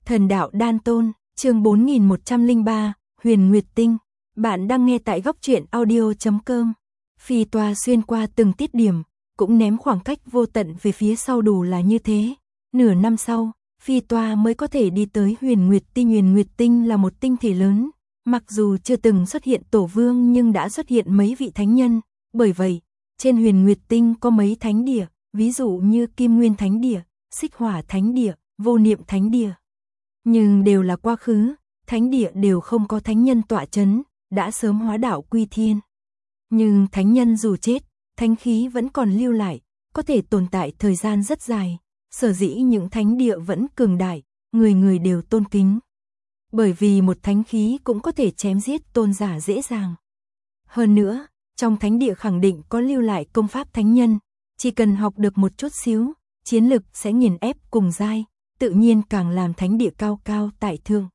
Thần đạo đan tôn, chương 4103, Huyền Nguyệt Tinh. Bạn đang nghe tại góc truyện audio.com. Phi toa xuyên qua từng tiết điểm, cũng ném khoảng cách vô tận về phía sau đủ là như thế. Nửa năm sau, phi toa mới có thể đi tới Huyền Nguyệt Tinh. Huyền Nguyệt Tinh là một tinh thể lớn, mặc dù chưa từng xuất hiện tổ vương nhưng đã xuất hiện mấy vị thánh nhân. Bởi vậy, trên Huyền Nguyệt Tinh có mấy thánh địa, ví dụ như Kim Nguyên Thánh Địa, Xích Hỏa Thánh Địa, Vô Niệm Thánh Địa. Nhưng đều là quá khứ, thánh địa đều không có thánh nhân tọa chấn, đã sớm hóa đạo quy thiên. Nhưng thánh nhân dù chết, thánh khí vẫn còn lưu lại, có thể tồn tại thời gian rất dài. Sở dĩ những thánh địa vẫn cường đại, người người đều tôn kính. Bởi vì một thánh khí cũng có thể chém giết tôn giả dễ dàng. Hơn nữa, trong thánh địa khẳng định có lưu lại công pháp thánh nhân, chỉ cần học được một chút xíu, chiến lực sẽ nghiền ép cùng giai, tự nhiên càng làm thánh địa cao cao tại thượng.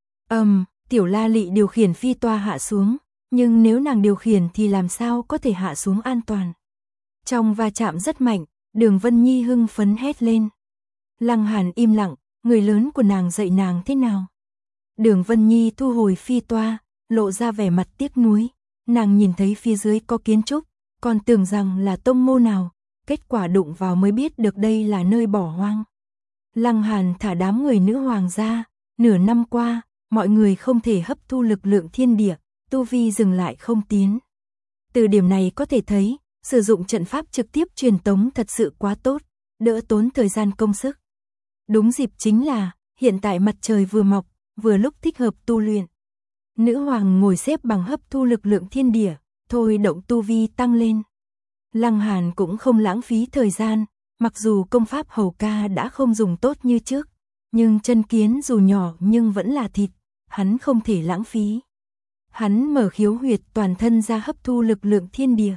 Tiểu La Lị điều khiển phi toa hạ xuống, nhưng nếu nàng điều khiển thì làm sao có thể hạ xuống an toàn. Trong va chạm rất mạnh, Đường Vân Nhi hưng phấn hét lên. Lăng Hàn im lặng, người lớn của nàng dạy nàng thế nào? Đường Vân Nhi thu hồi phi toa, lộ ra vẻ mặt tiếc nuối. Nàng nhìn thấy phía dưới có kiến trúc, còn tưởng rằng là tông môn nào, kết quả đụng vào mới biết được đây là nơi bỏ hoang. Lăng Hàn thả đám người nữ hoàng ra, nửa năm qua, mọi người không thể hấp thu lực lượng thiên địa, tu vi dừng lại không tiến. Từ điểm này có thể thấy, sử dụng trận pháp trực tiếp truyền tống thật sự quá tốt, đỡ tốn thời gian công sức. Đúng dịp chính là, hiện tại mặt trời vừa mọc, vừa lúc thích hợp tu luyện. Nữ hoàng ngồi xếp bằng hấp thu lực lượng thiên địa, thôi động tu vi tăng lên. Lăng Hàn cũng không lãng phí thời gian, mặc dù công pháp hầu ca đã không dùng tốt như trước, nhưng chân kiến dù nhỏ nhưng vẫn là thịt, hắn không thể lãng phí. Hắn mở khiếu huyệt toàn thân ra hấp thu lực lượng thiên địa.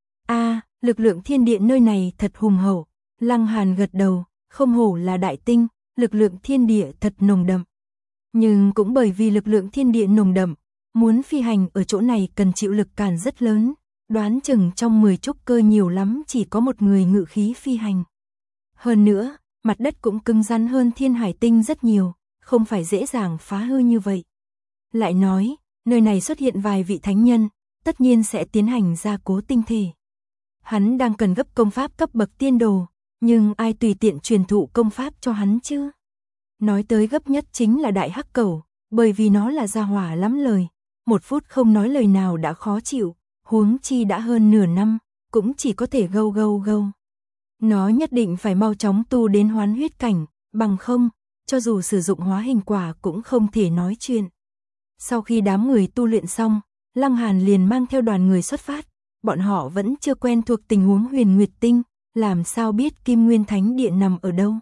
Lực lượng thiên địa nơi này thật hùng hậu. Lăng Hàn gật đầu, không hổ là đại tinh, lực lượng thiên địa thật nồng đậm. Nhưng cũng bởi vì lực lượng thiên địa nồng đậm, muốn phi hành ở chỗ này cần chịu lực cản rất lớn, đoán chừng trong 10 trúc cơ nhiều lắm chỉ có một người ngự khí phi hành. Hơn nữa, mặt đất cũng cứng rắn hơn Thiên Hải Tinh rất nhiều, không phải dễ dàng phá hư như vậy. Lại nói, nơi này xuất hiện vài vị thánh nhân, tất nhiên sẽ tiến hành gia cố tinh thể. Hắn đang cần gấp công pháp cấp bậc tiên đồ, nhưng ai tùy tiện truyền thụ công pháp cho hắn chứ? Nói tới gấp nhất chính là Đại Hắc Cẩu, bởi vì nó là gia hỏa lắm lời, 1 phút không nói lời nào đã khó chịu, huống chi đã hơn nửa năm, cũng chỉ có thể gâu gâu gâu. Nó nhất định phải mau chóng tu đến hoán huyết cảnh, bằng không, cho dù sử dụng hóa hình quả cũng không thể nói chuyện. Sau khi đám người tu luyện xong, Lăng Hàn liền mang theo đoàn người xuất phát, bọn họ vẫn chưa quen thuộc tình huống Huyền Nguyệt Tinh, làm sao biết Kim Nguyên Thánh Địa nằm ở đâu.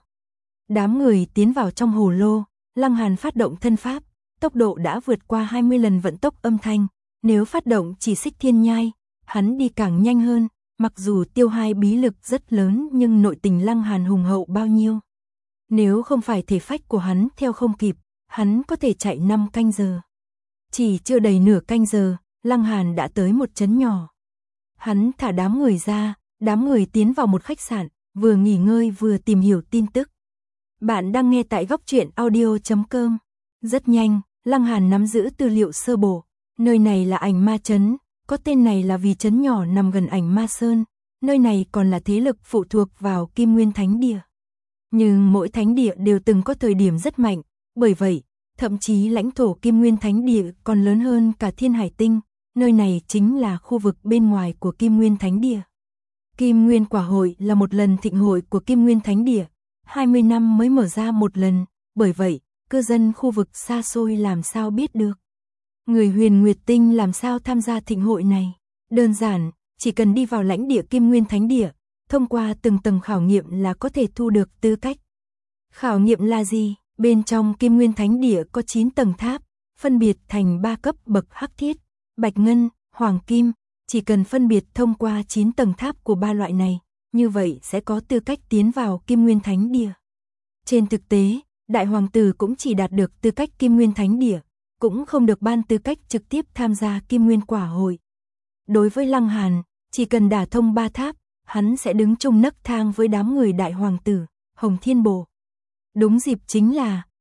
Đám người tiến vào trong hồ lô, Lăng Hàn phát động thân pháp, tốc độ đã vượt qua 20 lần vận tốc âm thanh, nếu phát động chỉ xích thiên nhai, hắn đi càng nhanh hơn, mặc dù tiêu hao bí lực rất lớn nhưng nội tình Lăng Hàn hùng hậu bao nhiêu. Nếu không phải thể phách của hắn theo không kịp, hắn có thể chạy 5 canh giờ. Chỉ chưa đầy nửa canh giờ, Lăng Hàn đã tới một trấn nhỏ. Hắn thả đám người ra, đám người tiến vào một khách sạn, vừa nghỉ ngơi vừa tìm hiểu tin tức. Bạn đang nghe tại góc truyện audio.com. Rất nhanh, Lăng Hàn nắm giữ tư liệu sơ bộ. Nơi này là Ảnh Ma Trấn, có tên này là vì trấn nhỏ nằm gần Ảnh Ma Sơn. Nơi này còn là thế lực phụ thuộc vào Kim Nguyên Thánh Địa. Nhưng mỗi thánh địa đều từng có thời điểm rất mạnh, bởi vậy, thậm chí lãnh thổ Kim Nguyên Thánh Địa còn lớn hơn cả Thiên Hải Tinh. Nơi này chính là khu vực bên ngoài của Kim Nguyên Thánh Địa. Kim Nguyên Quả Hội là một lần thịnh hội của Kim Nguyên Thánh Địa, 20 năm mới mở ra một lần, bởi vậy, cư dân khu vực xa xôi làm sao biết được. Người Huyền Nguyệt Tinh làm sao tham gia thịnh hội này? Đơn giản, chỉ cần đi vào lãnh địa Kim Nguyên Thánh Địa, thông qua từng tầng khảo nghiệm là có thể thu được tư cách. Khảo nghiệm là gì? Bên trong Kim Nguyên Thánh Địa có 9 tầng tháp, phân biệt thành 3 cấp bậc hắc thiết, bạch ngân, hoàng kim, chỉ cần phân biệt thông qua 9 tầng tháp của 3 loại này, như vậy sẽ có tư cách tiến vào Kim Nguyên Thánh Địa. Trên thực tế, Đại Hoàng Tử cũng chỉ đạt được tư cách Kim Nguyên Thánh Địa, cũng không được ban tư cách trực tiếp tham gia Kim Nguyên Quả Hội. Đối với Lăng Hàn, chỉ cần đả thông 3 tháp, hắn sẽ đứng chung nấc thang với đám người Đại Hoàng Tử, Hồng Thiên Bồ. Đúng dịp chính là,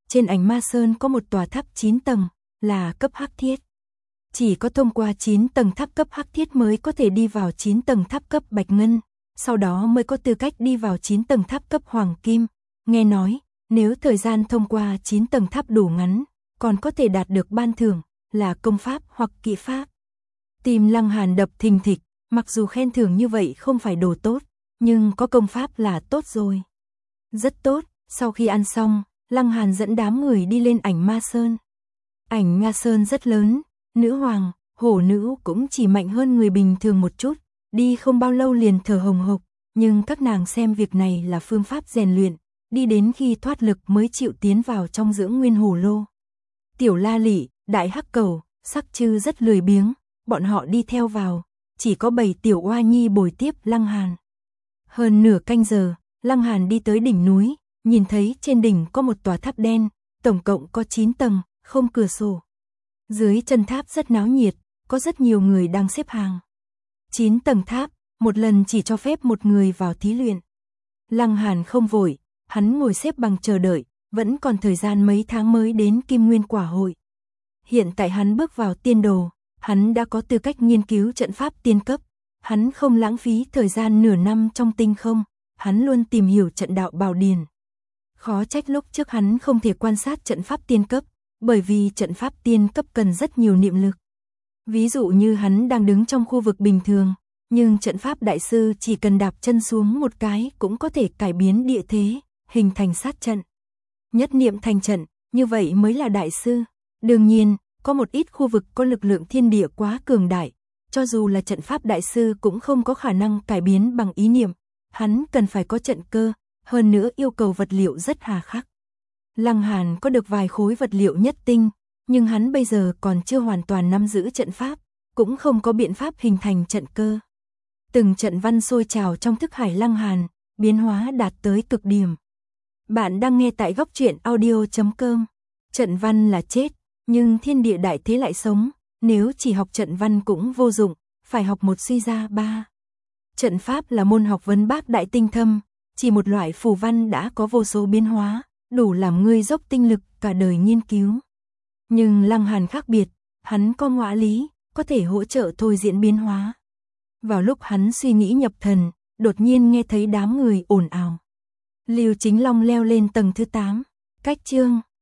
trên ảnh Ma Sơn có một tòa tháp 9 tầng, là cấp hắc thiết. Chỉ có thông qua 9 tầng tháp cấp hắc thiết mới có thể đi vào 9 tầng tháp cấp bạch ngân, sau đó mới có tư cách đi vào 9 tầng tháp cấp hoàng kim. Nghe nói, nếu thời gian thông qua 9 tầng tháp đủ ngắn, còn có thể đạt được ban thưởng, là công pháp hoặc kỹ pháp. Tim Lăng Hàn đập thình thịch, mặc dù khen thưởng như vậy không phải đồ tốt, nhưng có công pháp là tốt rồi. Rất tốt, sau khi ăn xong, Lăng Hàn dẫn đám người đi lên ảnh Ma Sơn. Ảnh Ma Sơn rất lớn, nữ hoàng, hổ nữ cũng chỉ mạnh hơn người bình thường một chút, đi không bao lâu liền thở hồng hộc, nhưng các nàng xem việc này là phương pháp rèn luyện, đi đến khi thoát lực mới chịu tiến vào trong dưỡng nguyên hổ lô. Tiểu La Lị, Đại Hắc Cầu, Sắc Trư rất lười biếng, bọn họ đi theo vào, chỉ có 7 tiểu oa nhi bồi tiếp Lăng Hàn. Hơn nửa canh giờ, Lăng Hàn đi tới đỉnh núi, nhìn thấy trên đỉnh có một tòa tháp đen, tổng cộng có 9 tầng, không cửa sổ. Dưới chân tháp rất náo nhiệt, có rất nhiều người đang xếp hàng. 9 tầng tháp, một lần chỉ cho phép một người vào thí luyện. Lăng Hàn không vội, hắn ngồi xếp bằng chờ đợi, vẫn còn thời gian mấy tháng mới đến Kim Nguyên Quả Hội. Hiện tại hắn bước vào tiên đồ, hắn đã có tư cách nghiên cứu trận pháp tiên cấp, hắn không lãng phí thời gian nửa năm trong tinh không, hắn luôn tìm hiểu trận đạo bảo điển. Khó trách lúc trước hắn không thể quan sát trận pháp tiên cấp, bởi vì trận pháp tiên cấp cần rất nhiều niệm lực. Ví dụ như hắn đang đứng trong khu vực bình thường, nhưng trận pháp đại sư chỉ cần đạp chân xuống một cái cũng có thể cải biến địa thế, hình thành sát trận. Nhất niệm thành trận, như vậy mới là đại sư. Đương nhiên, có một ít khu vực có lực lượng thiên địa quá cường đại, cho dù là trận pháp đại sư cũng không có khả năng cải biến bằng ý niệm, hắn cần phải có trận cơ, hơn nữa yêu cầu vật liệu rất hà khắc. Lăng Hàn có được vài khối vật liệu nhất tinh, nhưng hắn bây giờ còn chưa hoàn toàn nắm giữ trận pháp, cũng không có biện pháp hình thành trận cơ. Từng trận văn sôi trào trong thức hải Lăng Hàn, biến hóa đạt tới cực điểm. Bạn đang nghe tại Góc Truyện Audio.com. Trận văn là chết, nhưng thiên địa đại thế lại sống, nếu chỉ học trận văn cũng vô dụng, phải học một suy ra ba. Trận pháp là môn học vấn bác đại tinh thâm, chỉ một loại phù văn đã có vô số biến hóa, đủ làm ngươi dốc tinh lực cả đời nghiên cứu. Nhưng Lăng Hàn khác biệt, hắn có ngọa lý, có thể hỗ trợ thôi diễn biến hóa. Vào lúc hắn suy nghĩ nhập thần, đột nhiên nghe thấy đám người ồn ào. Lưu Chính Long leo lên tầng thứ 8, cách chương